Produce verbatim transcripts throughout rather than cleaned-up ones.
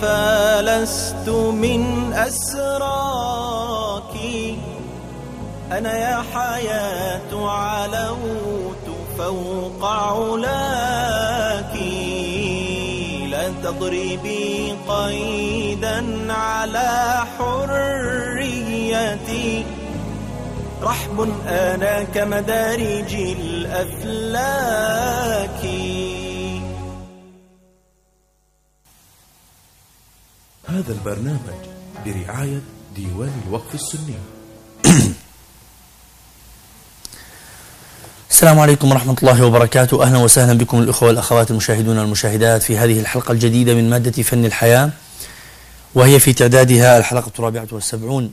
فلست من أسراك، أنا يا حياة علوت فوق علاك، لا تضربي قيدا على حريتي، رحب أنا كمدارج الأفلاك. هذا البرنامج برعاية ديوان الوقف السني. السلام عليكم ورحمة الله وبركاته. أهلا وسهلا بكم الأخوة والأخوات المشاهدون والمشاهدات في هذه الحلقة الجديدة من مادة فن الحياة، وهي في تعدادها الحلقة الرابعة والسبعون.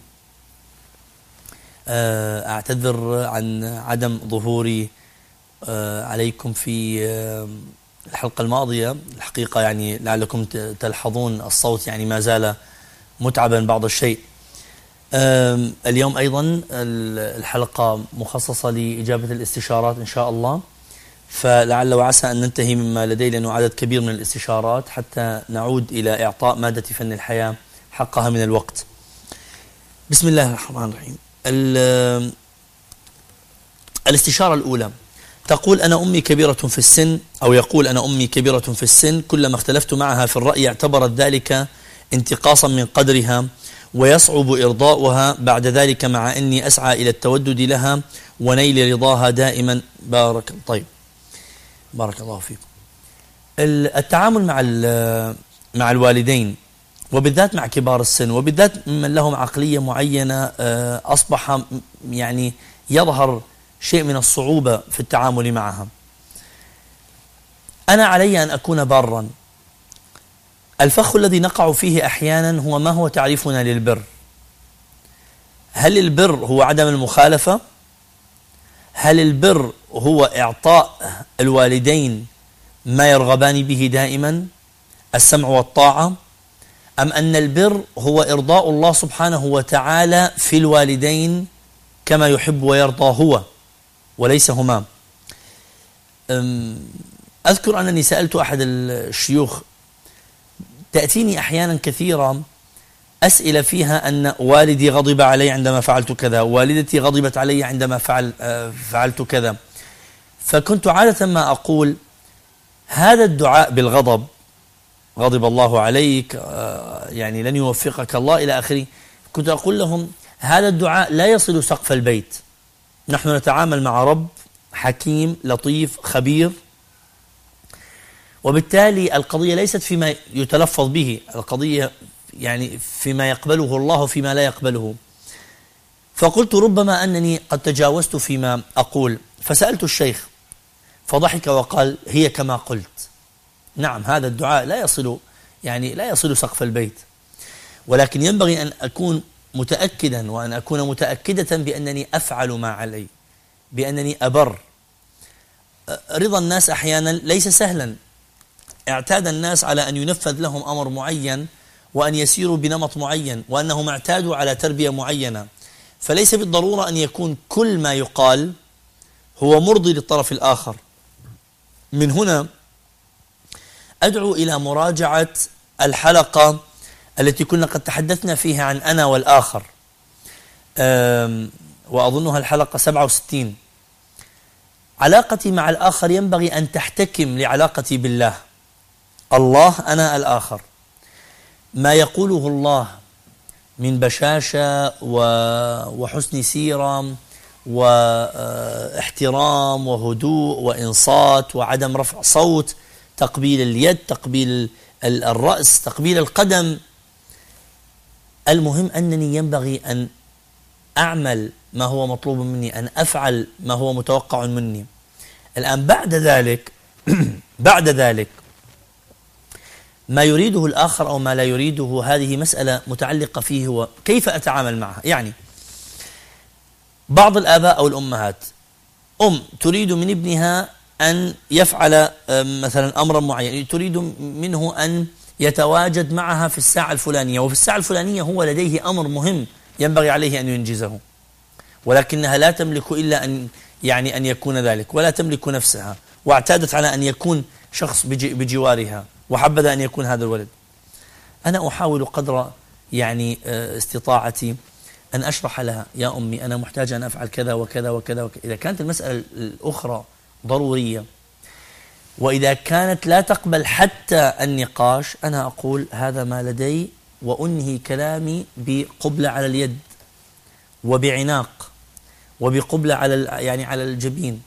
أعتذر عن عدم ظهوري عليكم في الحلقة الماضية، الحقيقة يعني لعلكم تلحظون الصوت يعني ما زال متعبا بعض الشيء. اليوم أيضا الحلقة مخصصة لإجابة الاستشارات إن شاء الله، فلعل وعسى أن ننتهي مما لدي لأنه عدد كبير من الاستشارات حتى نعود إلى إعطاء مادة فن الحياة حقها من الوقت. بسم الله الرحمن الرحيم. الاستشارة الأولى تقول: أنا أمي كبيرة في السن، أو يقول: أنا أمي كبيرة في السن، كلما اختلفت معها في الرأي اعتبرت ذلك انتقاصا من قدرها ويصعب إرضاؤها بعد ذلك، مع أني أسعى إلى التودد لها ونيل رضاها دائما. بارك طيب بارك الله فيكم. التعامل مع مع الوالدين وبالذات مع كبار السن وبالذات من لهم عقلية معينة أصبح يعني يظهر شيء من الصعوبة في التعامل معها. أنا علي أن أكون باراً. الفخ الذي نقع فيه أحيانا هو ما هو تعريفنا للبر. هل البر هو عدم المخالفة؟ هل البر هو إعطاء الوالدين ما يرغبان به دائما، السمع والطاعة؟ أم أن البر هو إرضاء الله سبحانه وتعالى في الوالدين كما يحب ويرضى هو وليس هما؟ أذكر أنني سألت أحد الشيوخ، تأتيني أحيانا كثيرا أسئلة فيها أن والدي غضب علي عندما فعلت كذا، والدتي غضبت علي عندما فعل فعلت كذا، فكنت عادة ما أقول: هذا الدعاء بالغضب، غضب الله عليك، يعني لن يوفقك الله إلى آخره، كنت أقول لهم: هذا الدعاء لا يصل سقف البيت. نحن نتعامل مع رب حكيم لطيف خبير، وبالتالي القضية ليست فيما يتلفظ به، القضية يعني فيما يقبله الله وفيما لا يقبله. فقلت: ربما أنني قد تجاوزت فيما أقول. فسألت الشيخ فضحك وقال: هي كما قلت. نعم، هذا الدعاء لا يصل يعني لا يصل سقف البيت، ولكن ينبغي أن أكون متأكدا وأن أكون متأكدة بأنني أفعل ما علي، بأنني أبر. رضا الناس أحيانا ليس سهلا. اعتاد الناس على أن ينفذ لهم أمر معين وأن يسيروا بنمط معين، وأنهم اعتادوا على تربية معينة، فليس بالضرورة أن يكون كل ما يقال هو مرضي للطرف الآخر. من هنا أدعو إلى مراجعة الحلقة التي كنا قد تحدثنا فيها عن أنا والآخر، وأظنها الحلقة سبعة وستين. علاقتي مع الآخر ينبغي أن تحتكم لعلاقتي بالله. الله أنا الآخر. ما يقوله الله من بشاشة وحسن سيرة واحترام وهدوء وإنصات وعدم رفع صوت، تقبيل اليد، تقبيل الرأس، تقبيل القدم، المهم أنني ينبغي أن أعمل ما هو مطلوب مني، أن أفعل ما هو متوقع مني. الآن بعد ذلك بعد ذلك ما يريده الآخر أو ما لا يريده، هذه مسألة متعلقة فيه هو كيف أتعامل معها. يعني بعض الآباء أو الأمهات، أم تريد من ابنها أن يفعل مثلا أمرا معين، تريد منه أن يتواجد معها في الساعة الفلانية، وفي الساعة الفلانية هو لديه أمر مهم ينبغي عليه أن ينجزه، ولكنها لا تملك إلا أن يعني أن يكون ذلك، ولا تملك نفسها، واعتادت على أن يكون شخص بجوارها، وحبذا أن يكون هذا الولد. أنا أحاول قدر يعني استطاعتي أن أشرح لها: يا أمي أنا محتاج أن أفعل كذا وكذا وكذا وكذا. إذا كانت المسألة الأخرى ضرورية وإذا كانت لا تقبل حتى النقاش، أنا أقول هذا ما لدي، وأنهي كلامي بقبلة على اليد وبعناق وبقبلة على يعني على الجبين.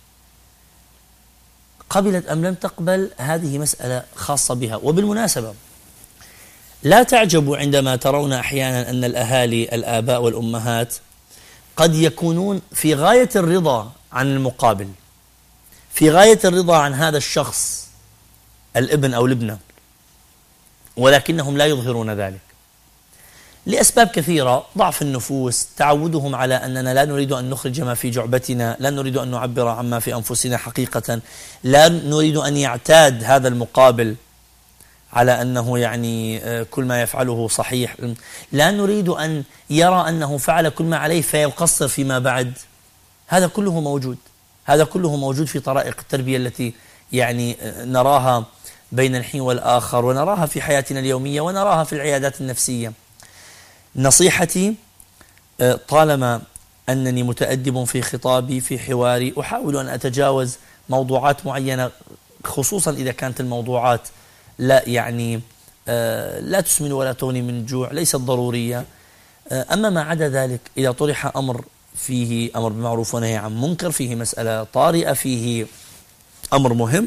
قبلت أم لم تقبل هذه مسألة خاصة بها. وبالمناسبة لا تعجبوا عندما ترون أحيانا أن الأهالي الآباء والأمهات قد يكونون في غاية الرضا عن المقابل، في غاية الرضا عن هذا الشخص الابن أو الابنة، ولكنهم لا يظهرون ذلك لأسباب كثيرة: ضعف النفوس، تعودهم على أننا لا نريد أن نخرج ما في جعبتنا، لا نريد أن نعبر عما في أنفسنا حقيقة، لا نريد أن يعتاد هذا المقابل على أنه يعني كل ما يفعله صحيح، لا نريد أن يرى أنه فعل كل ما عليه فيقصر فيما بعد. هذا كله موجود، هذا كله موجود في طرائق التربية التي يعني نراها بين الحين والآخر، ونراها في حياتنا اليومية، ونراها في العيادات النفسية. نصيحتي طالما أنني متأدب في خطابي في حواري، أحاول أن أتجاوز موضوعات معينة، خصوصا إذا كانت الموضوعات لا يعني لا تسمن ولا تغني من جوع، ليست ضرورية. أما ما عدا ذلك، إذا طرح أمر فيه أمر بالمعروف ونهي عن منكر، فيه مسألة طارئة، فيه أمر مهم،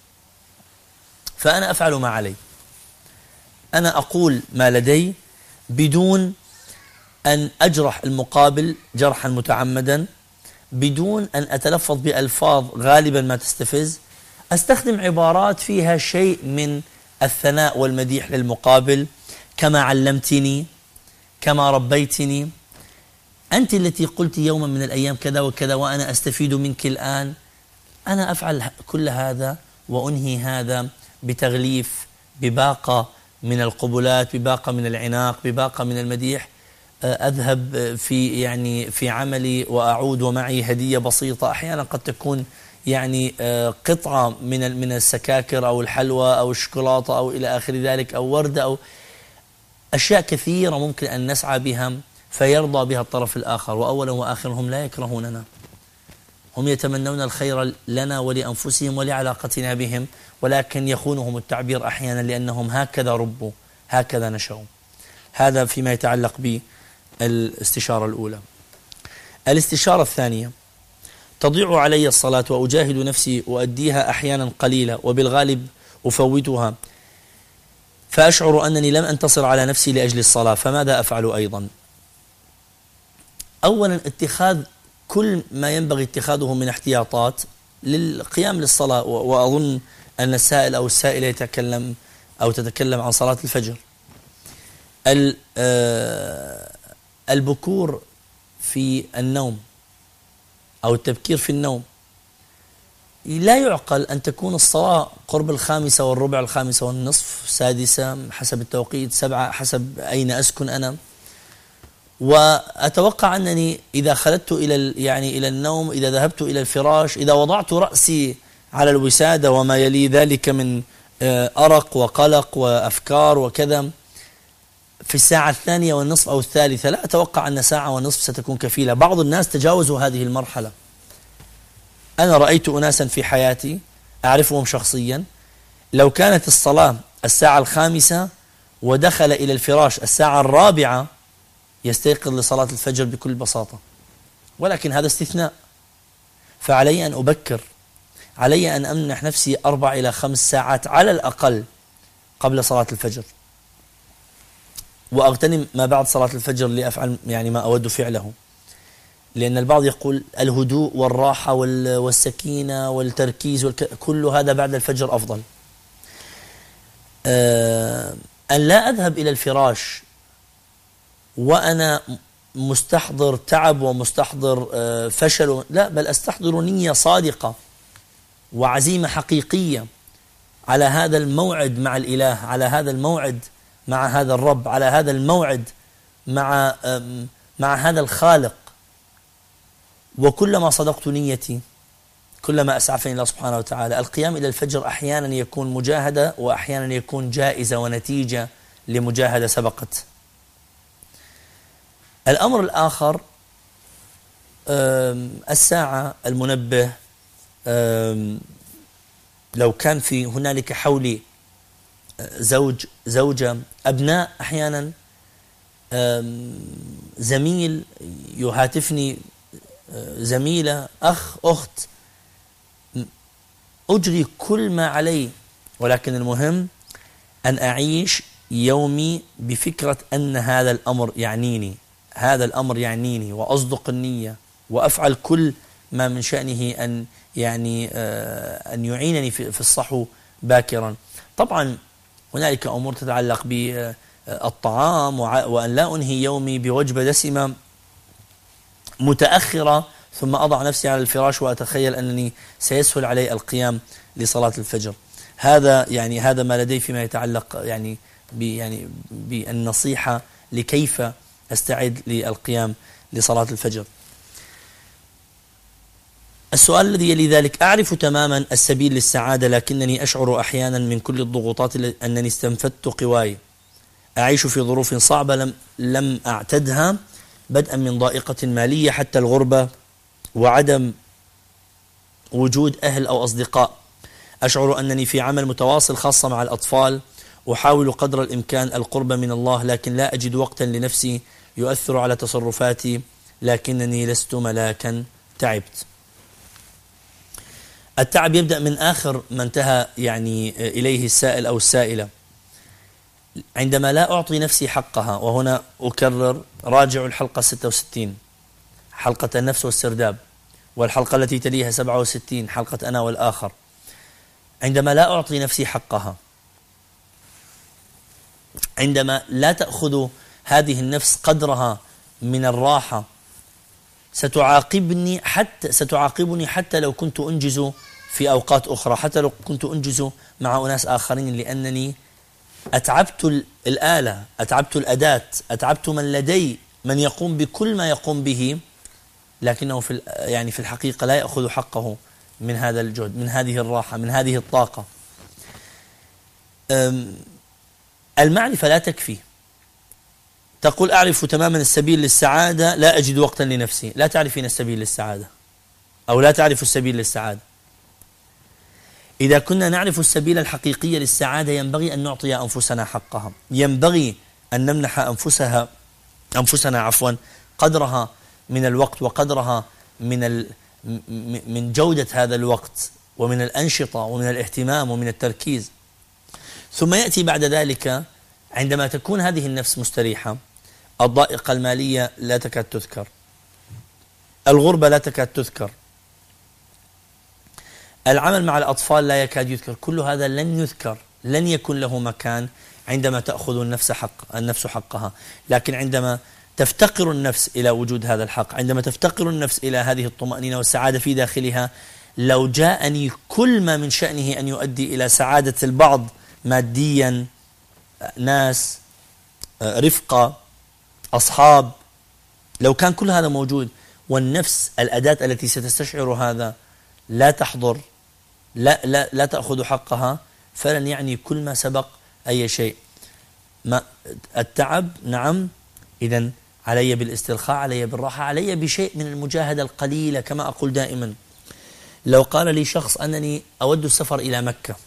فأنا أفعل ما علي. أنا أقول ما لدي بدون أن أجرح المقابل جرحا متعمدا، بدون أن أتلفظ بألفاظ غالبا ما تستفز، أستخدم عبارات فيها شيء من الثناء والمديح للمقابل: كما علمتني، كما ربيتني، أنت التي قلت يوما من الأيام كذا وكذا وأنا أستفيد منك الآن. أنا أفعل كل هذا وأنهي هذا بتغليف، بباقة من القبلات، بباقة من العناق، بباقة من المديح. أذهب في يعني في عملي وأعود ومعي هدية بسيطة، أحيانا قد تكون يعني قطعة من من السكاكر أو الحلوى أو الشوكولاتة أو إلى آخر ذلك، أو وردة، أو أشياء كثيرة ممكن أن نسعى بها فيرضى بها الطرف الآخر. وأولا وآخرا هم لا يكرهوننا، هم يتمنون الخير لنا ولأنفسهم ولعلاقتنا بهم، ولكن يخونهم التعبير أحيانا لأنهم هكذا ربوا، هكذا نشأوا. هذا فيما يتعلق بالاستشارة الأولى. الاستشارة الثانية: تضيع علي الصلاة وأجاهد نفسي وأديها أحيانا قليلة، وبالغالب أفوتها، فأشعر أنني لم أنتصر على نفسي لأجل الصلاة، فماذا أفعل أيضا؟ أولا اتخاذ كل ما ينبغي اتخاذه من احتياطات للقيام للصلاة. وأظن أن السائل أو السائلة يتكلم أو تتكلم عن صلاة الفجر. البكور في النوم أو التبكير في النوم، لا يعقل أن تكون الصلاة قرب الخامسة والربع، الخامسة والنصف، سادسة حسب التوقيت، سبعة حسب أين أسكن أنا، وأتوقع أنني إذا خلدت إلى يعني إلى النوم، إذا ذهبت إلى الفراش، إذا وضعت رأسي على الوسادة وما يلي ذلك من أرق وقلق وأفكار وكذا، في الساعة الثانية والنصف أو الثالثة، لا أتوقع أن ساعة ونصف ستكون كفيلة. بعض الناس تجاوزوا هذه المرحلة. أنا رأيت أناسا في حياتي أعرفهم شخصيا، لو كانت الصلاة الساعة الخامسة ودخل إلى الفراش الساعة الرابعة يستيقظ لصلاة الفجر بكل بساطة، ولكن هذا استثناء. فعلي أن أبكر، علي أن أمنح نفسي أربع إلى خمس ساعات على الأقل قبل صلاة الفجر، وأغتنم ما بعد صلاة الفجر لأفعل يعني ما أود فعله. لأن البعض يقول الهدوء والراحة والسكينة والتركيز كل هذا بعد الفجر أفضل. أن لا أذهب إلى الفراش وأنا مستحضر تعب ومستحضر فشل، لا، بل أستحضر نية صادقة وعزيمة حقيقية على هذا الموعد مع الإله، على هذا الموعد مع هذا الرب، على هذا الموعد مع مع هذا الخالق. وكلما صدقت نيتي كلما أسعفني الله سبحانه وتعالى. القيام إلى الفجر أحيانا يكون مجاهدة وأحيانا يكون جائزة ونتيجة لمجاهدة سبقت. الأمر الآخر الساعة، المنبه، لو كان في هنالك حولي زوج، زوجة، أبناء، أحيانا زميل يهاتفني، زميلة، أخ، أخت، أجري كل ما علي، ولكن المهم أن أعيش يومي بفكرة أن هذا الأمر يعنيني، هذا الأمر يعنيني، وأصدق النية، وأفعل كل ما من شأنه أن يعني أن يعينني في الصحو باكرا. طبعا هنالك أمور تتعلق بالطعام، وأن لا أنهي يومي بوجبة دسمة متأخرة ثم أضع نفسي على الفراش وأتخيل أنني سيسهل علي القيام لصلاة الفجر. هذا يعني هذا ما لدي فيما يتعلق يعني يعني بالنصيحة لكيف أستعد للقيام لصلاة الفجر. السؤال الذي يلي ذلك: أعرف تماما السبيل للسعادة، لكنني أشعر أحيانا من كل الضغوطات أنني استنفدت قواي. أعيش في ظروف صعبة لم لم أعتدها، بدءا من ضائقة مالية حتى الغربة وعدم وجود أهل أو أصدقاء. أشعر أنني في عمل متواصل خاصة مع الأطفال، أحاول قدر الإمكان القرب من الله، لكن لا أجد وقتا لنفسي، يؤثر على تصرفاتي، لكنني لست ملاكا، تعبت. التعب يبدأ من آخر ما انتهى يعني إليه السائل أو السائلة، عندما لا أعطي نفسي حقها. وهنا أكرر: راجعوا الحلقة ستة وستين، حلقة النفس والسرداب، والحلقة التي تليها سبعة وستين، حلقة أنا والآخر. عندما لا أعطي نفسي حقها، عندما لا تأخذ هذه النفس قدرها من الراحة، ستعاقبني حتى ستعاقبني حتى لو كنت أنجز في أوقات أخرى، حتى لو كنت أنجز مع أناس آخرين، لأنني أتعبت الآلة، أتعبت الأداة، أتعبت من لدي، من يقوم بكل ما يقوم به، لكنه في يعني في الحقيقة لا يأخذ حقه من هذا الجهد، من هذه الراحة، من هذه الطاقة. المعرفة لا تكفي. تقول: أعرف تماما السبيل للسعادة، لا أجد وقتا لنفسي. لا تعرفين السبيل للسعادة، أو لا تعرف السبيل للسعادة. إذا كنا نعرف السبيل الحقيقي للسعادة، ينبغي أن نعطي أنفسنا حقها، ينبغي أن نمنح أنفسها أنفسنا عفوا قدرها من الوقت، وقدرها من ال من جودة هذا الوقت، ومن الأنشطة، ومن الاهتمام، ومن التركيز. ثم يأتي بعد ذلك عندما تكون هذه النفس مستريحة، الضائقة المالية لا تكاد تذكر، الغربة لا تكاد تذكر، العمل مع الأطفال لا يكاد يذكر. كل هذا لن يذكر، لن يكون له مكان عندما تأخذ النفس حق النفس حقها. لكن عندما تفتقر النفس إلى وجود هذا الحق، عندما تفتقر النفس إلى هذه الطمأنينة والسعادة في داخلها، لو جاءني كل ما من شأنه أن يؤدي إلى سعادة البعض ماديا، ناس، رفقة، أصحاب، لو كان كل هذا موجود والنفس الأداة التي ستستشعر هذا لا تحضر، لا, لا, لا تأخذ حقها، فلن يعني كل ما سبق أي شيء. ما التعب نعم، إذن علي بالاسترخاء، علي بالراحة، علي بشيء من المجاهدة القليلة. كما أقول دائما، لو قال لي شخص أنني أود السفر إلى مكة،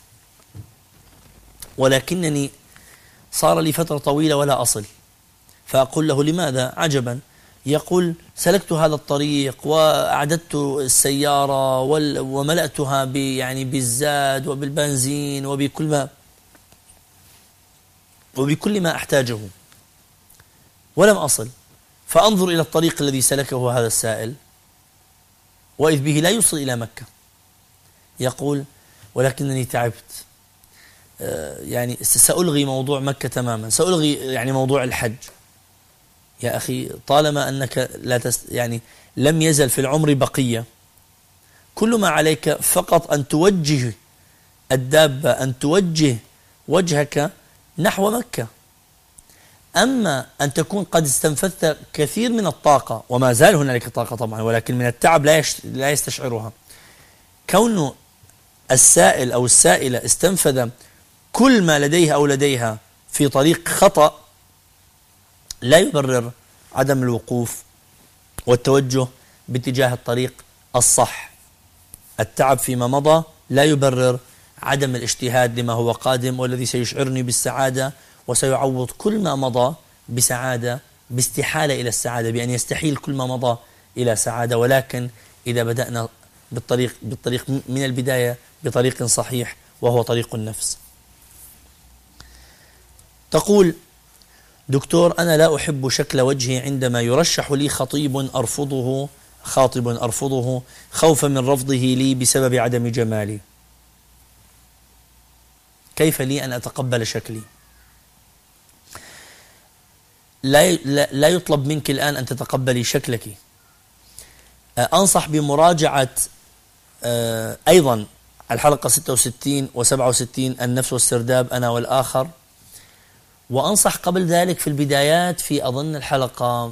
ولكنني صار لي فترة طويلة ولا أصل، فأقول له: لماذا؟ عجبا. يقول: سلكت هذا الطريق وأعددت السيارة وملأتها يعني بالزاد وبالبنزين وبكل ما وبكل ما أحتاجه، ولم أصل. فأنظر إلى الطريق الذي سلكه هذا السائل، وإذ به لا يوصل إلى مكة. يقول: ولكنني تعبت، يعني سألغي موضوع مكة تماما، سألغي يعني موضوع الحج. يا أخي، طالما أنك لا تست يعني لم يزل في العمر بقية، كل ما عليك فقط أن توجه الدابة، أن توجه وجهك نحو مكة. أما أن تكون قد استنفذت كثير من الطاقة، وما زال هنالك طاقة طبعا، ولكن من التعب لا لا يستشعرها. كون السائل أو السائلة استنفذ كل ما لديه أو لديها في طريق خطأ لا يبرر عدم الوقوف والتوجه باتجاه الطريق الصح. التعب فيما مضى لا يبرر عدم الاجتهاد لما هو قادم، والذي سيشعرني بالسعادة وسيعوض كل ما مضى بسعادة، باستحالة إلى السعادة، بأن يستحيل كل ما مضى إلى سعادة. ولكن إذا بدأنا بالطريق, بالطريق من البداية بطريق صحيح وهو طريق النفس. تقول: دكتور، أنا لا أحب شكل وجهي عندما يرشح لي خطيب أرفضه خاطب أرفضه خوفا من رفضه لي بسبب عدم جمالي. كيف لي أن أتقبل شكلي؟ لا لا يطلب منك الآن أن تتقبلي شكلك. أنصح بمراجعة أيضا الحلقة ستة وستين وسبعة وستين النفس والسرداب أنا والآخر، وأنصح قبل ذلك في البدايات في أظن الحلقة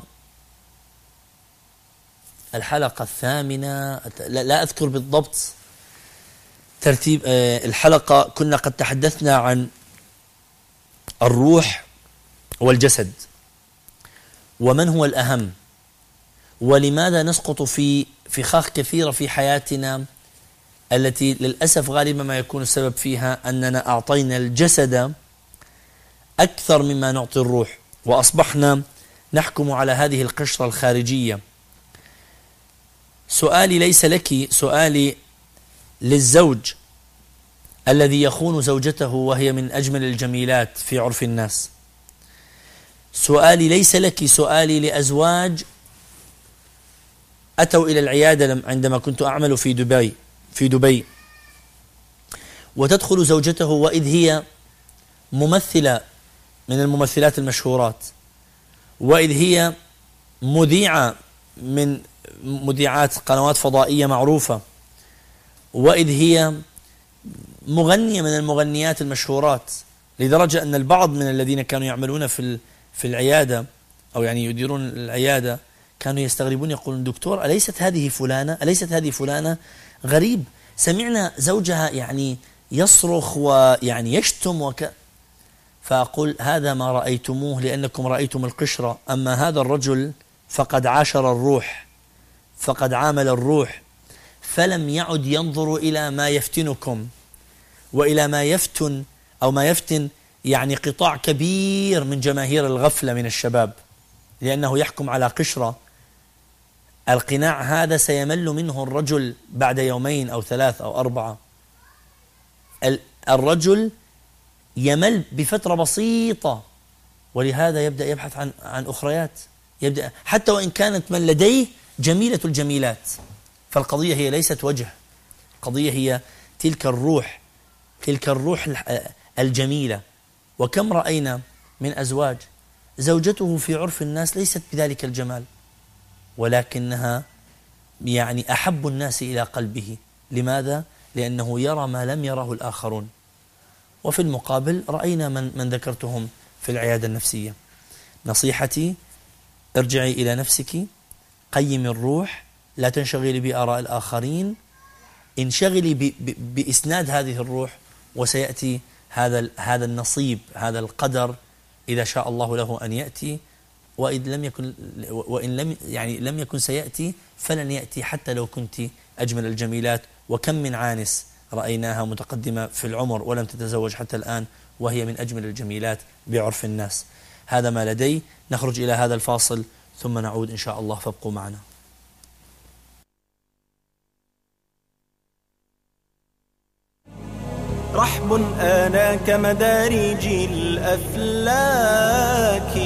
الحلقة الثامنة، لا أذكر بالضبط ترتيب الحلقة، كنا قد تحدثنا عن الروح والجسد ومن هو الأهم، ولماذا نسقط في فخاخ كثيرة في حياتنا التي للأسف غالبا ما يكون السبب فيها أننا أعطينا الجسد أكثر مما نعطي الروح، وأصبحنا نحكم على هذه القشرة الخارجية. سؤالي ليس لك، سؤالي للزوج الذي يخون زوجته وهي من أجمل الجميلات في عرف الناس. سؤالي ليس لك، سؤالي لأزواج أتوا إلى العيادة عندما كنت أعمل في دبي في دبي وتدخل زوجته وإذ هي ممثلة من الممثلات المشهورات، وإذ هي مذيعة من مذيعات قنوات فضائية معروفة، وإذ هي مغنية من المغنيات المشهورات، لدرجة أن البعض من الذين كانوا يعملون في في العيادة أو يعني يديرون العيادة كانوا يستغربون، يقولون: دكتور، أليست هذه فلانة؟ أليست هذه فلانة؟ غريب، سمعنا زوجها يعني يصرخ ويعني يشتم وك... فأقول: هذا ما رأيتموه لأنكم رأيتم القشرة، أما هذا الرجل فقد عاشر الروح، فقد عامل الروح، فلم يعد ينظر إلى ما يفتنكم وإلى ما يفتن أو ما يفتن يعني قطاع كبير من جماهير الغفلة من الشباب، لأنه يحكم على قشرة. القناع هذا سيمل منه الرجل بعد يومين أو ثلاث أو أربعة. الرجل يمل بفترة بسيطة، ولهذا يبدأ يبحث عن عن أخريات، يبدأ حتى وإن كانت من لديه جميلة الجميلات. فالقضية هي ليست وجه، القضية هي تلك الروح، تلك الروح الجميلة. وكم رأينا من أزواج زوجته في عرف الناس ليست بذلك الجمال، ولكنها يعني أحب الناس إلى قلبه. لماذا؟ لأنه يرى ما لم يره الآخرون. وفي المقابل رأينا من, من ذكرتهم في العيادة النفسية. نصيحتي: ارجعي إلى نفسك، قيمي الروح، لا تنشغلي بآراء الآخرين، انشغلي ب ب بإسناد هذه الروح، وسيأتي هذا هذا النصيب، هذا القدر إذا شاء الله له أن يأتي، وإن لم يكن وإن لم يعني لم يكن سيأتي فلن يأتي حتى لو كنت أجمل الجميلات. وكم من عانس رأيناها متقدمة في العمر ولم تتزوج حتى الآن وهي من أجمل الجميلات بعرف الناس. هذا ما لدي، نخرج إلى هذا الفاصل ثم نعود إن شاء الله، فابقوا معنا. رحب آنا كمدارج الأفلاك.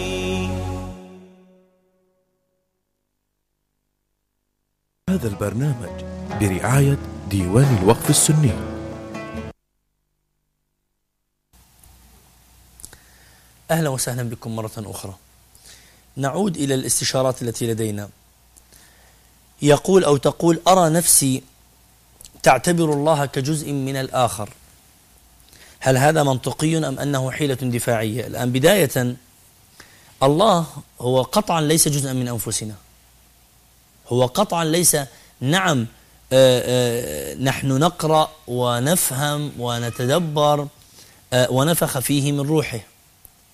هذا البرنامج برعاية ديوان الوقف السني. أهلا وسهلا بكم مرة أخرى. نعود إلى الاستشارات التي لدينا. يقول أو تقول: أرى نفسي تعتبر الله كجزء من الآخر، هل هذا منطقي أم أنه حيلة دفاعية؟ الآن بداية، الله هو قطعا ليس جزءا من أنفسنا، هو قطعا ليس. نعم، آآ آآ نحن نقرأ ونفهم ونتدبر ونفخ فيه من روحه،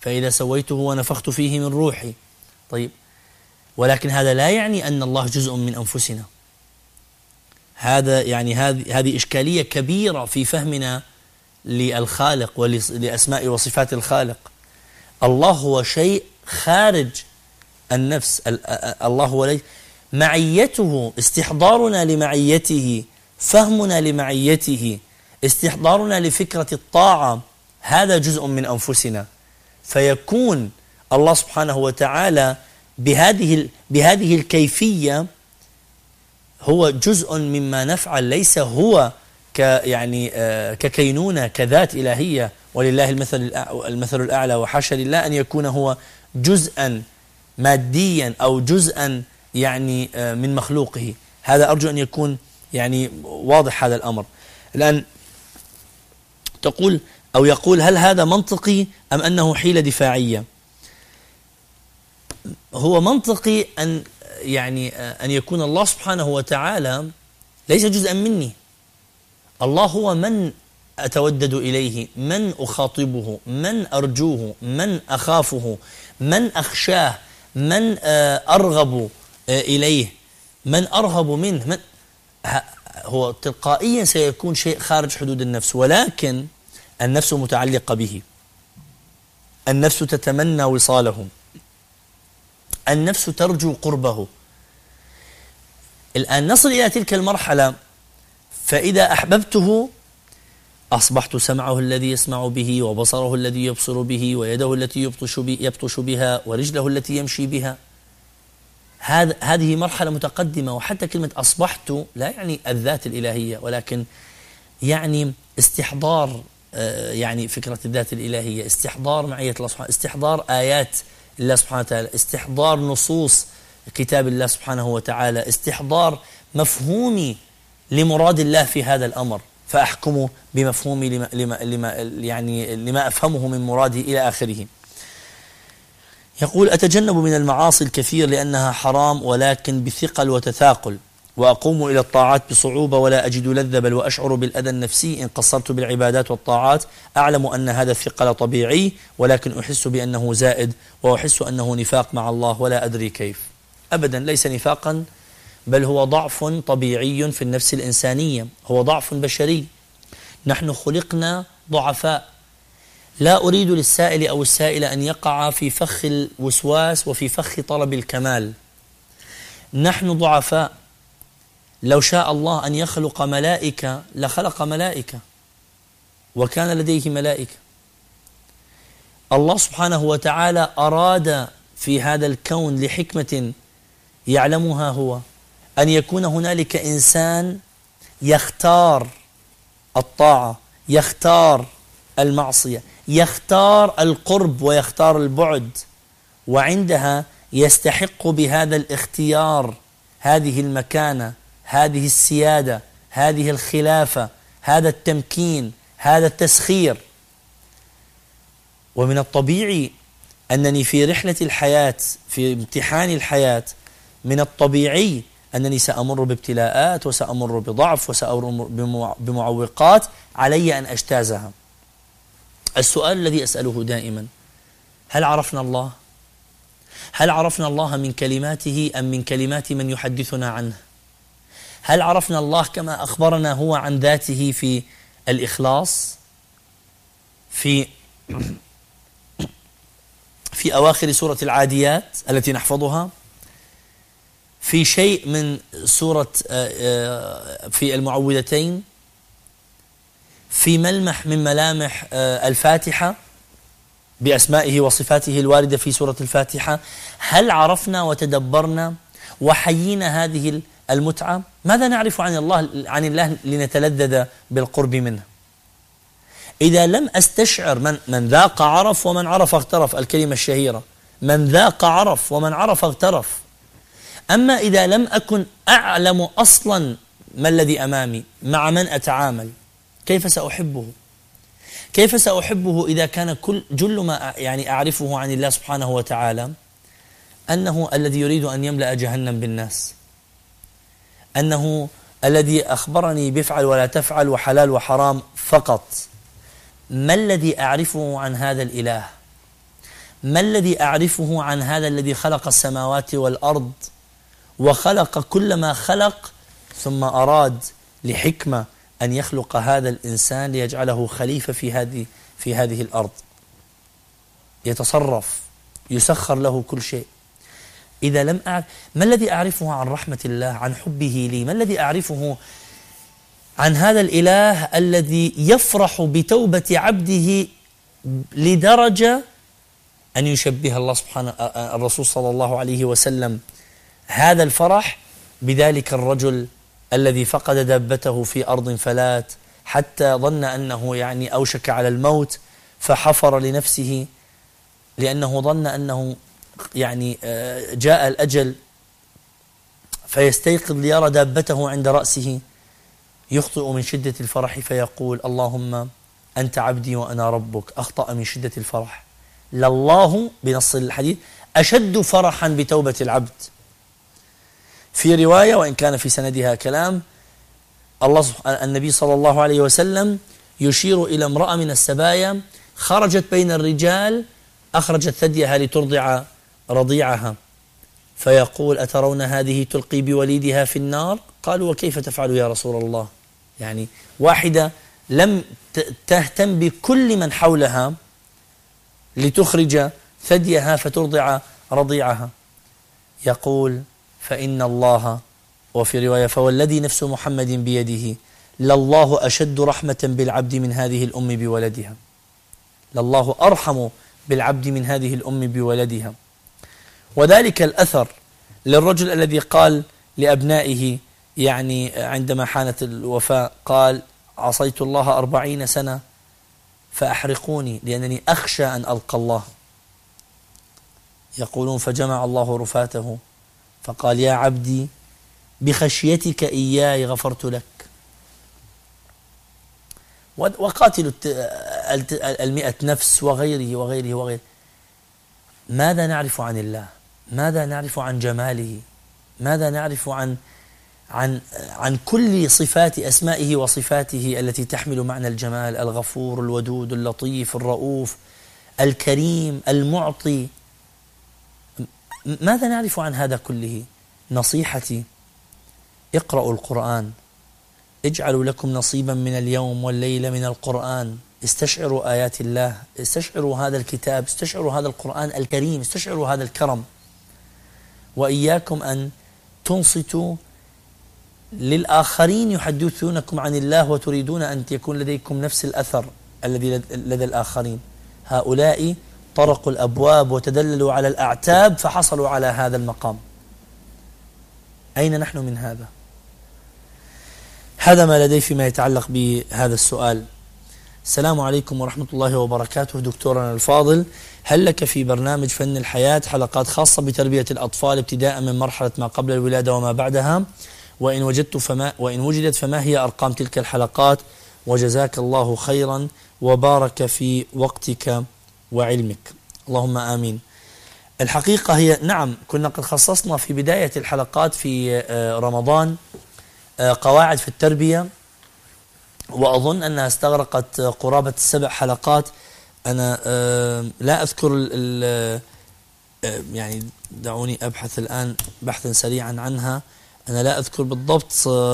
فإذا سويته ونفخت فيه من روحي. طيب، ولكن هذا لا يعني أن الله جزء من أنفسنا. هذا يعني هذه هذه إشكالية كبيرة في فهمنا للخالق ولأسماء وصفات الخالق. الله هو شيء خارج النفس. الله هو ليس معيته، استحضارنا لمعيته، فهمنا لمعيته، استحضارنا لفكرة الطاعة، هذا جزء من أنفسنا. فيكون الله سبحانه وتعالى بهذه بهذه الكيفية هو جزء مما نفعل، ليس هو ك يعني ككينونة كذات إلهية، ولله المثل المثل الأعلى، وحاشا لله أن يكون هو جزءا ماديا أو جزءا يعني من مخلوقه. هذا أرجو أن يكون يعني واضح هذا الأمر. الآن تقول أو يقول: هل هذا منطقي أم أنه حيلة دفاعية؟ هو منطقي أن يعني أن يكون الله سبحانه وتعالى ليس جزءا مني. الله هو من أتودد إليه، من أخاطبه، من أرجوه، من أخافه، من أخشاه، من أرغب إليه، من أرهب منه. من هو تلقائيا سيكون شيء خارج حدود النفس، ولكن النفس متعلقة به، النفس تتمنى وصاله، النفس ترجو قربه. الآن نصل إلى تلك المرحلة، فإذا أحببته أصبحت سمعه الذي يسمع به، وبصره الذي يبصر به، ويده التي يبطش, يبطش بها، ورجله التي يمشي بها. هذا هذه مرحلة متقدمة. وحتى كلمة أصبحت لا يعني الذات الإلهية، ولكن يعني استحضار يعني فكرة الذات الإلهية، استحضار معية الله سبحانه، استحضار آيات الله سبحانه وتعالى، استحضار نصوص كتاب الله سبحانه وتعالى، استحضار مفهومي لمراد الله في هذا الأمر، فأحكم بمفهومي لما, لما, لما, يعني لما أفهمه من مرادي إلى آخره. يقول: أتجنب من المعاصي الكثير لأنها حرام، ولكن بثقل وتثاقل، وأقوم إلى الطاعات بصعوبة ولا أجد لذة، بل وأشعر بالأذى النفسي إن قصرت بالعبادات والطاعات. أعلم أن هذا الثقل طبيعي، ولكن أحس بأنه زائد، وأحس أنه نفاق مع الله ولا أدري كيف. أبدا ليس نفاقا، بل هو ضعف طبيعي في النفس الإنسانية، هو ضعف بشري. نحن خلقنا ضعفاء. لا أريد للسائل أو السائلة أن يقع في فخ الوسواس وفي فخ طلب الكمال. نحن ضعفاء. لو شاء الله أن يخلق ملائكة لخلق ملائكة، وكان لديه ملائكة. الله سبحانه وتعالى أراد في هذا الكون لحكمة يعلمها هو أن يكون هنالك إنسان يختار الطاعة، يختار المعصية، يختار القرب ويختار البعد، وعندها يستحق بهذا الاختيار هذه المكانة، هذه السيادة، هذه الخلافة، هذا التمكين، هذا التسخير. ومن الطبيعي أنني في رحلة الحياة، في امتحان الحياة، من الطبيعي أنني سأمر بابتلاءات، وسأمر بضعف، وسأمر بمعوقات علي أن أجتازها. السؤال الذي أسأله دائما: هل عرفنا الله؟ هل عرفنا الله من كلماته أم من كلمات من يحدثنا عنه؟ هل عرفنا الله كما أخبرنا هو عن ذاته في الإخلاص، في في أواخر سورة العاديات التي نحفظها، في شيء من سورة في المعوذتين، في ملمح من ملامح الفاتحة بأسمائه وصفاته الواردة في سورة الفاتحة؟ هل عرفنا وتدبرنا وحيينا هذه المتعة؟ ماذا نعرف عن الله عن الله لنتلذذ بالقرب منه؟ إذا لم أستشعر، من من ذاق عرف ومن عرف اغترف، الكلمة الشهيرة: من ذاق عرف ومن عرف اغترف. أما إذا لم أكن أعلم أصلا ما الذي أمامي، مع من أتعامل، كيف سأحبه؟ كيف سأحبه إذا كان كل جل ما يعني أعرفه عن الله سبحانه وتعالى أنه الذي يريد أن يملأ جهنم بالناس، أنه الذي أخبرني بفعل ولا تفعل وحلال وحرام فقط. ما الذي أعرفه عن هذا الإله؟ ما الذي أعرفه عن هذا الذي خلق السماوات والأرض وخلق كل ما خلق، ثم أراد لحكمة أن يخلق هذا الإنسان ليجعله خليفة في هذه في هذه الأرض، يتصرف، يسخر له كل شيء. إذا لم أعرف ما الذي أعرفه عن رحمة الله، عن حبه لي، ما الذي أعرفه عن هذا الإله الذي يفرح بتوبة عبده لدرجة أن يشبه الله سبحانه الرسول صلى الله عليه وسلم هذا الفرح بذلك الرجل الذي فقد دابته في أرض فلات حتى ظن أنه يعني أوشك على الموت، فحفر لنفسه لأنه ظن أنه يعني جاء الأجل، فيستيقظ ليرى دابته عند رأسه، يخطئ من شدة الفرح فيقول اللهم أنت عبدي وأنا ربك، أخطأ من شدة الفرح. لله بنص الحديث أشد فرحا بتوبة العبد. في رواية وإن كان في سندها كلام، الله النبي صلى الله عليه وسلم يشير إلى امرأة من السبايا خرجت بين الرجال، أخرجت ثديها لترضع رضيعها، فيقول أترون هذه تلقي بوليدها في النار؟ قالوا وكيف تفعل يا رسول الله؟ يعني واحدة لم تهتم بكل من حولها لتخرج ثديها فترضع رضيعها. يقول فإن الله، وفي رواية فوالذي نفس محمد بيده لله أشد رحمة بالعبد من هذه الأم بولدها، لله أرحم بالعبد من هذه الأم بولدها. وذلك الأثر للرجل الذي قال لأبنائه يعني عندما حانت الوفاة، قال عصيت الله أربعين سنة فأحرقوني لأنني أخشى أن ألقى الله. يقولون فجمع الله رفاته فقال يا عبدي بخشيتك إياي غفرت لك. وقاتلوا المئة نفس وغيره وغيره وغيره. ماذا نعرف عن الله؟ ماذا نعرف عن جماله؟ ماذا نعرف عن عن عن كل صفات أسمائه وصفاته التي تحمل معنى الجمال؟ الغفور، الودود، اللطيف، الرؤوف، الكريم، المعطي. ماذا نعرف عن هذا كله؟ نصيحتي اقرأوا القرآن، اجعلوا لكم نصيبا من اليوم والليلة من القرآن، استشعروا آيات الله، استشعروا هذا الكتاب، استشعروا هذا القرآن الكريم، استشعروا هذا الكرم. وإياكم أن تنصتوا للآخرين يحدثونكم عن الله وتريدون أن يكون لديكم نفس الأثر الذي لدى الآخرين. هؤلاء طرقوا الأبواب وتدللوا على الأعتاب فحصلوا على هذا المقام. أين نحن من هذا؟ هذا ما لدي فيما يتعلق بهذا السؤال. السلام عليكم ورحمة الله وبركاته. دكتورنا الفاضل، هل لك في برنامج فن الحياة حلقات خاصة بتربية الأطفال ابتداء من مرحلة ما قبل الولادة وما بعدها؟ وإن وجدت فما وإن وجدت فما هي أرقام تلك الحلقات؟ وجزاك الله خيرا وبارك في وقتك وعلمك. اللهم آمين. الحقيقة هي نعم، كنا قد خصصنا في بداية الحلقات في رمضان قواعد في التربية، وأظن أنها استغرقت قرابة السبع حلقات. أنا لا أذكر يعني دعوني أبحث الآن بحثا سريعا عنها، أنا لا أذكر بالضبط.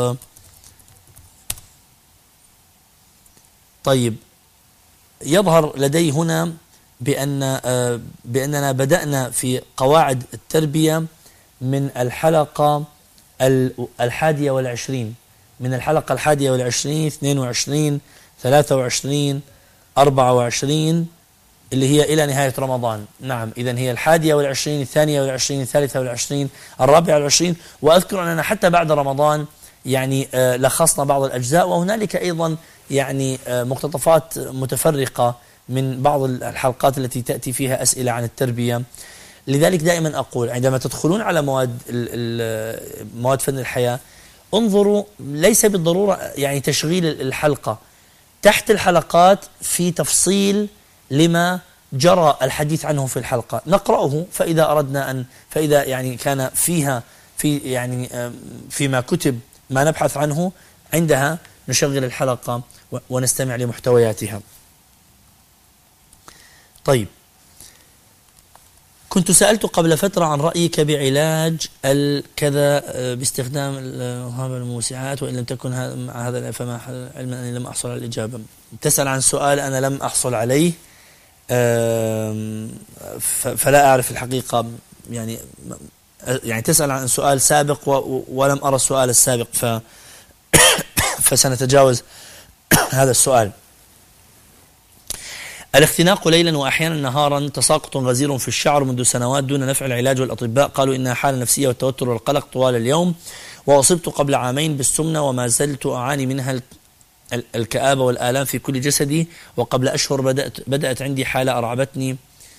طيب، يظهر لدي هنا بأن بأننا بدأنا في قواعد التربية من الحلقة الحادية والعشرين، من الحلقة الحادية والعشرين، اثنين وعشرين، ثلاثة وعشرين، أربعة وعشرين، اللي هي إلى نهاية رمضان. نعم، إذن هي الحادية والعشرين، الثانية والعشرين، الثالثة والعشرين، الرابعة والعشرين. وأذكر أننا حتى بعد رمضان يعني لخصنا بعض الأجزاء، وهنالك أيضا يعني مقتطفات متفرقة من بعض الحلقات التي تأتي فيها أسئلة عن التربية. لذلك دائما أقول عندما تدخلون على مواد مواد فن الحياة، انظروا ليس بالضرورة يعني تشغيل الحلقة، تحت الحلقات في تفصيل لما جرى الحديث عنه في الحلقة نقرأه، فإذا أردنا أن فإذا يعني كان فيها في يعني فيما كتب ما نبحث عنه، عندها نشغل الحلقة ونستمع لمحتوياتها. طيب، كنت سألت قبل فترة عن رأيك بعلاج الكذا باستخدام هذا الموسعات، وإن لم تكن مع هذا فما علما أني لم أحصل على الإجابة. تسأل عن سؤال أنا لم أحصل عليه، فلا أعرف الحقيقة، يعني يعني تسأل عن سؤال سابق ولم أرى السؤال السابق، ف فسنتجاوز هذا السؤال. الاختناق ليلا وأحيانا نهارا، تساقط غزير في الشعر منذ سنوات دون نفع العلاج، والأطباء قالوا إنها حالة نفسية والتوتر والقلق طوال اليوم، وأصبت قبل عامين بالسمنة وما زلت أعاني منها الكآبة والآلام في كل جسدي، وقبل أشهر بدأت, بدأت عندي حالة أرعبتني.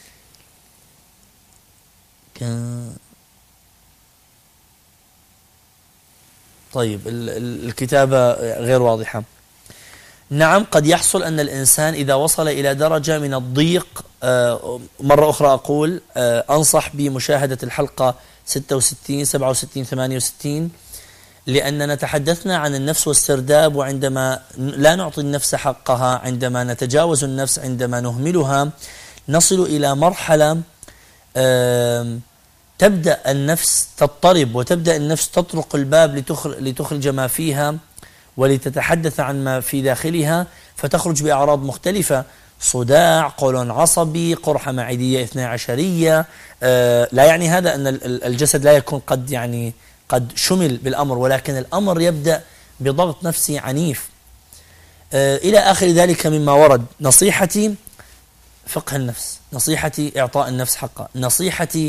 طيب الكتابة غير واضحة. نعم، قد يحصل أن الإنسان إذا وصل إلى درجة من الضيق، مرة أخرى أقول أنصح بمشاهدة الحلقة ستة وستين سبعة وستين ثمانية وستين، لأننا تحدثنا عن النفس واسترداب، وعندما لا نعطي النفس حقها، عندما نتجاوز النفس، عندما نهملها، نصل إلى مرحلة تبدأ النفس تضطرب، وتبدأ النفس تطرق الباب لتخرج ما فيها ولتتحدث عن ما في داخلها، فتخرج بأعراض مختلفة: صداع، قولون عصبي، قرحة معدية اثني عشرية. آه لا يعني هذا أن الجسد لا يكون قد يعني قد شمل بالأمر، ولكن الأمر يبدأ بضغط نفسي عنيف آه إلى آخر ذلك مما ورد. نصيحتي فقه النفس، نصيحتي إعطاء النفس حقها، نصيحتي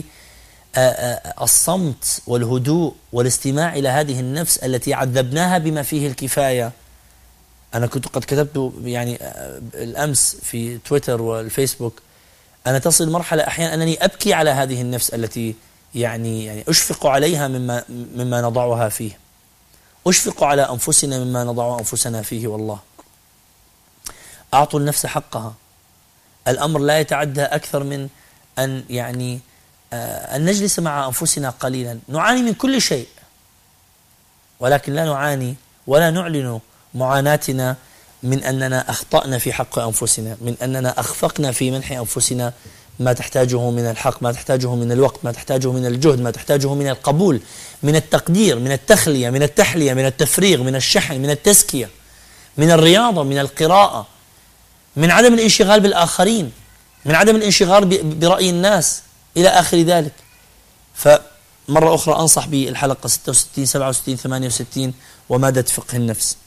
الصمت والهدوء والاستماع إلى هذه النفس التي عذبناها بما فيه الكفاية. أنا كنت قد كتبت يعني الأمس في تويتر والفيسبوك، أنا تصل مرحلة أحيانا أنني أبكي على هذه النفس التي يعني يعني أشفق عليها مما مما نضعها فيه، أشفق على أنفسنا مما نضع أنفسنا فيه. والله أعطوا النفس حقها. الأمر لا يتعدى أكثر من أن يعني أن نجلس مع أنفسنا قليلا. نعاني من كل شيء، ولكن لا نعاني ولا نعلن معاناتنا من أننا أخطأنا في حق أنفسنا، من أننا أخفقنا في منح أنفسنا ما تحتاجه من الحق، ما تحتاجه من الوقت، ما تحتاجه من الجهد، ما تحتاجه من القبول، من التقدير، من التخلية، من التحلية، من التفريغ، من الشحن، من التزكية، من الرياضة، من القراءة، من عدم الانشغال بالآخرين، من عدم الانشغال برأي الناس إلى آخر ذلك. فمرة أخرى أنصح بالحلقة ستة وستين سبعة وستين ثمانية وستين ومادة فقه النفس.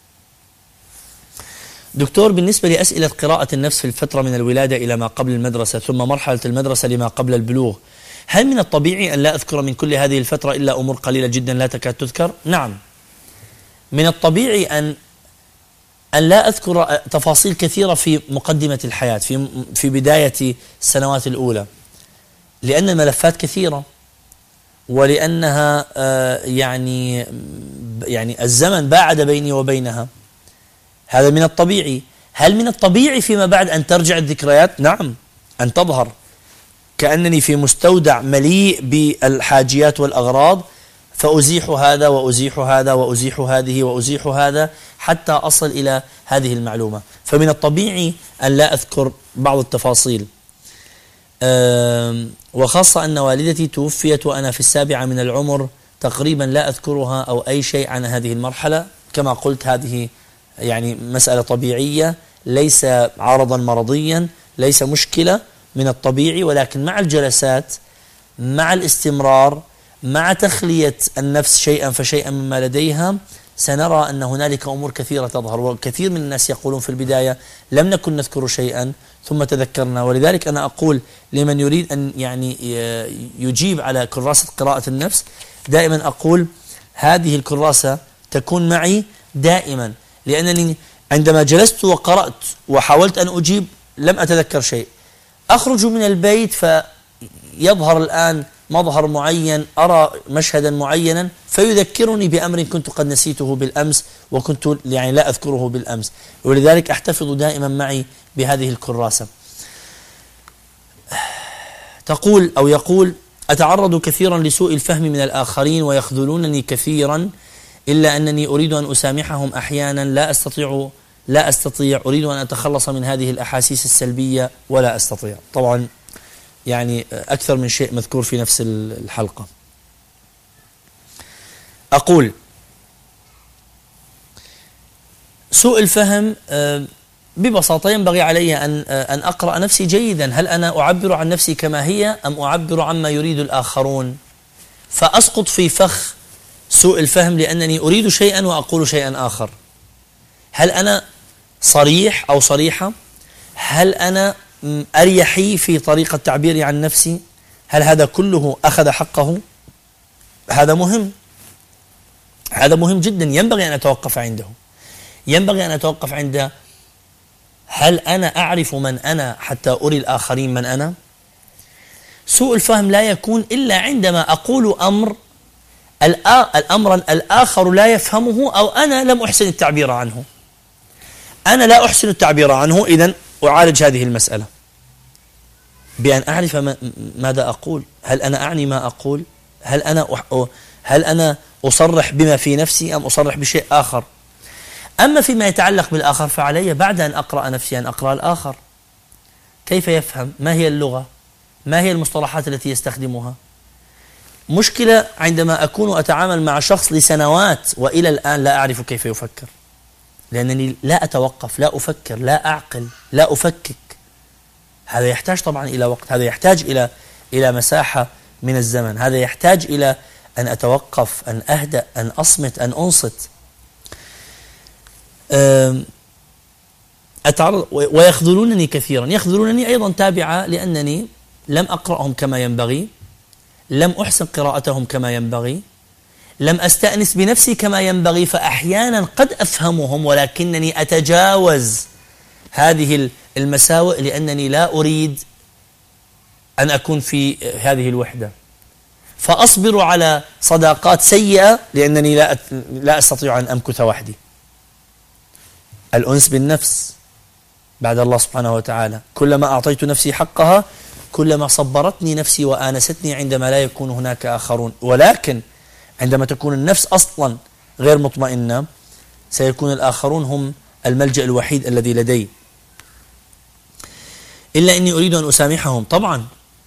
دكتور، بالنسبة لأسئلة قراءة النفس في الفترة من الولادة إلى ما قبل المدرسة ثم مرحلة المدرسة لما قبل البلوغ، هل من الطبيعي أن لا أذكر من كل هذه الفترة إلا أمور قليلة جدا لا تكاد تذكر؟ نعم، من الطبيعي أن أن لا أذكر تفاصيل كثيرة في مقدمة الحياة، في في بداية السنوات الأولى، لأن الملفات كثيرة، ولأنها يعني يعني الزمن باعد بيني وبينها. هذا من الطبيعي. هل من الطبيعي فيما بعد أن ترجع الذكريات؟ نعم، أن تظهر كأنني في مستودع مليء بالحاجيات والأغراض، فأزيح هذا وأزيح هذا وأزيح هذه وأزيح هذا حتى أصل إلى هذه المعلومة. فمن الطبيعي أن لا أذكر بعض التفاصيل، وخاصة أن والدتي توفيت وأنا في السابعة من العمر تقريبا، لا أذكرها أو أي شيء عن هذه المرحلة. كما قلت هذه يعني مسألة طبيعية، ليس عرضا مرضيا، ليس مشكلة، من الطبيعي. ولكن مع الجلسات، مع الاستمرار، مع تخلية النفس شيئا فشيئا مما لديها، سنرى أن هنالك أمور كثيرة تظهر. وكثير من الناس يقولون في البداية لم نكن نذكر شيئا ثم تذكرنا. ولذلك أنا أقول لمن يريد أن يعني يجيب على كراسة قراءة النفس، دائما أقول هذه الكراسة تكون معي دائما، لأنني عندما جلست وقرأت وحاولت أن أجيب لم أتذكر شيء. أخرج من البيت فيظهر الآن مظهر معين، أرى مشهدا معينا فيذكرني بأمر كنت قد نسيته بالأمس وكنت يعني لا أذكره بالأمس. ولذلك أحتفظ دائما معي بهذه الكراسة. تقول أو يقول: أتعرض كثيرا لسوء الفهم من الآخرين ويخذلونني كثيرا، إلا أنني أريد أن أسامحهم أحيانا، لا أستطيع لا أستطيع أريد أن أتخلص من هذه الأحاسيس السلبية ولا أستطيع. طبعا يعني أكثر من شيء مذكور في نفس الحلقة. أقول سوء الفهم ببساطة ينبغي علي أن أن أقرأ نفسي جيدا، هل أنا أعبر عن نفسي كما هي أم أعبر عما يريد الآخرون؟ فأسقط في فخ سوء الفهم لأنني أريد شيئا وأقول شيئا آخر. هل أنا صريح أو صريحة؟ هل أنا أريحي في طريقة تعبيري عن نفسي؟ هل هذا كله أخذ حقه؟ هذا مهم، هذا مهم جدا، ينبغي أن أتوقف عنده. ينبغي أن أتوقف عند هل أنا أعرف من أنا حتى أري الآخرين من أنا؟ سوء الفهم لا يكون إلا عندما أقول أمر الأمر الآخر لا يفهمه أو أنا لم أحسن التعبير عنه. أنا لا أحسن التعبير عنه، إذن أعالج هذه المسألة بأن أعرف ماذا أقول. هل أنا أعني ما أقول؟ هل أنا هل أنا أصرح بما في نفسي أم أصرح بشيء آخر؟ أما فيما يتعلق بالآخر فعلي بعد أن أقرأ نفسي أن أقرأ الآخر، كيف يفهم؟ ما هي اللغة؟ ما هي المصطلحات التي يستخدمها؟ مشكلة عندما أكون أتعامل مع شخص لسنوات وإلى الآن لا أعرف كيف يفكر، لأنني لا أتوقف، لا أفكر، لا أعقل، لا أفكك. هذا يحتاج طبعا إلى وقت، هذا يحتاج إلى إلى مساحة من الزمن، هذا يحتاج إلى أن أتوقف، أن أهدأ، أن أصمت، أن أنصت. أتعرض ويخذلونني كثيرا، يخذلونني أيضا تابعة لأنني لم أقرأهم كما ينبغي، لم أحسن قراءتهم كما ينبغي، لم أستأنس بنفسي كما ينبغي، فأحيانا قد أفهمهم ولكنني أتجاوز هذه المساوئ لأنني لا أريد أن أكون في هذه الوحدة، فأصبر على صداقات سيئة لأنني لا لا أستطيع أن أمكث وحدي. الأنس بالنفس بعد الله سبحانه وتعالى، كلما أعطيت نفسي حقها كلما صبرتني نفسي وآنستني عندما لا يكون هناك آخرون. ولكن عندما تكون النفس أصلا غير مطمئنة سيكون الآخرون هم الملجأ الوحيد الذي لدي. إلا أني أريد أن أسامحهم طبعا،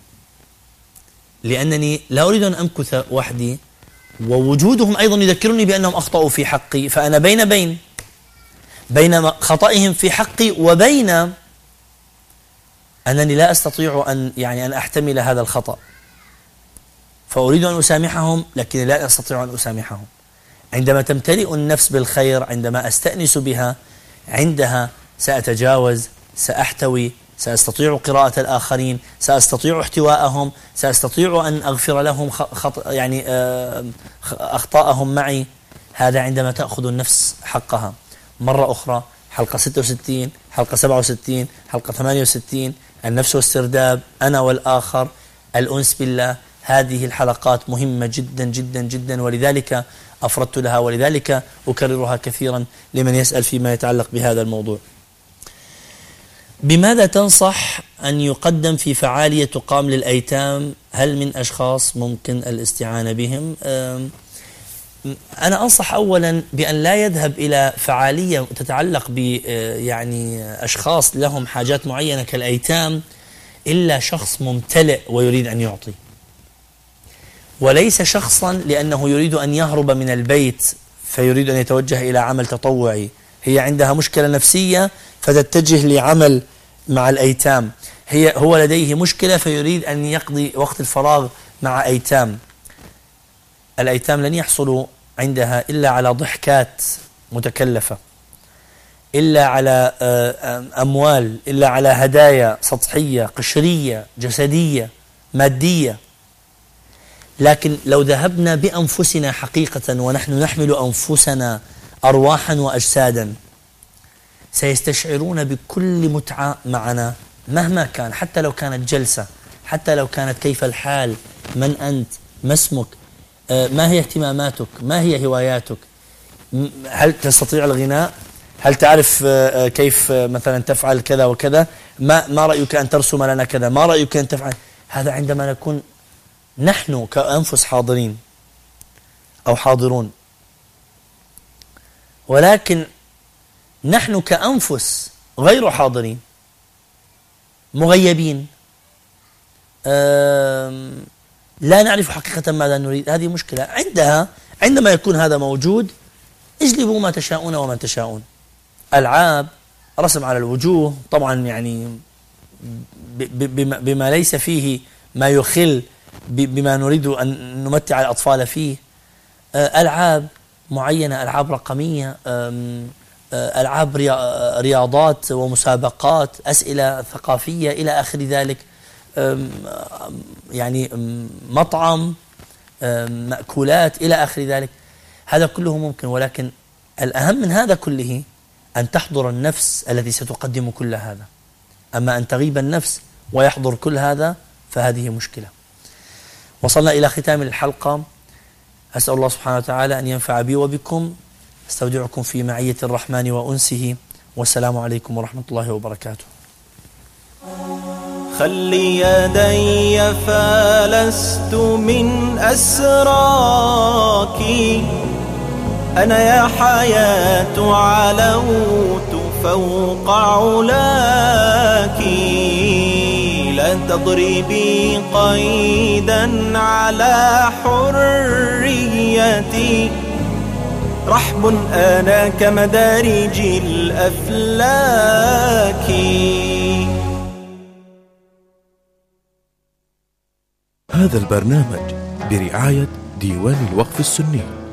لأنني لا أريد أن أمكث وحدي، ووجودهم أيضا يذكرني بأنهم أخطأوا في حقي، فأنا بين بين بين خطئهم في حقي وبين أنني لا أستطيع أن يعني أن أحتمل هذا الخطأ، فأريد أن أسامحهم لكن لا أستطيع أن أسامحهم. عندما تمتلئ النفس بالخير، عندما أستأنس بها، عندها سأتجاوز، سأحتوي، سأستطيع قراءة الآخرين، سأستطيع احتواءهم، سأستطيع أن أغفر لهم خط يعني أخطاءهم معي. هذا عندما تأخذ النفس حقها. مرة أخرى، حلقة ستة وستين، حلقة سبعة وستين، حلقة ثمانية وستين، النفس واسترداد، أنا والآخر، الأنس بالله، هذه الحلقات مهمة جدا جدا جدا، ولذلك أفردت لها، ولذلك أكررها كثيرا لمن يسأل فيما يتعلق بهذا الموضوع. بماذا تنصح أن يقدم في فعالية تقام للأيتام؟ هل من أشخاص ممكن الاستعانة بهم؟ أنا أنصح أولا بأن لا يذهب إلى فعالية تتعلق ب يعني أشخاص لهم حاجات معينة كالأيتام إلا شخص ممتلئ ويريد أن يعطي، وليس شخصا لأنه يريد أن يهرب من البيت فيريد أن يتوجه إلى عمل تطوعي. هي عندها مشكلة نفسية فتتجه لعمل مع الأيتام، هي هو لديه مشكلة فيريد أن يقضي وقت الفراغ مع أيتام. الأيتام لن يحصلوا عندها إلا على ضحكات متكلفة، إلا على أموال، إلا على هدايا سطحية قشرية جسدية مادية. لكن لو ذهبنا بأنفسنا حقيقة ونحن نحمل أنفسنا أرواحا وأجسادا سيستشعرون بكل متعة معنا مهما كان، حتى لو كانت جلسة، حتى لو كانت كيف الحال، من أنت، ما اسمك، ما هي اهتماماتك، ما هي هواياتك، هل تستطيع الغناء، هل تعرف كيف مثلا تفعل كذا وكذا، ما ما رأيك أن ترسم لنا كذا، ما رأيك أن تفعل هذا. عندما نكون نحن كأنفس حاضرين أو حاضرون، ولكن نحن كأنفس غير حاضرين مغيبين، لا نعرف حقيقة ماذا نريد، هذه مشكلة. عندها عندما يكون هذا موجود اجلبوا ما تشاءون وما تشاءون. ألعاب، رسم على الوجوه، طبعا يعني بما ليس فيه ما يخل بما نريد أن نمتع الأطفال فيه، ألعاب معينة، ألعاب رقمية، ألعاب رياضات ومسابقات، أسئلة ثقافية إلى آخر ذلك، يعني مطعم، مأكولات إلى آخر ذلك. هذا كله ممكن، ولكن الأهم من هذا كله أن تحضر النفس التي ستقدم كل هذا. أما أن تغيب النفس ويحضر كل هذا فهذه مشكلة. وصلنا إلى ختام الحلقة. أسأل الله سبحانه وتعالى أن ينفع بي وبكم. استودعكم في معية الرحمن وأنسه، والسلام عليكم ورحمة الله وبركاته. خلي يدي فلست من أسراك، أنا يا حياة علوت فوق علاك، لا تضربي قيدا على حريتي، رحب أنا كمدارج الأفلاك. هذا البرنامج برعاية ديوان الوقف السني.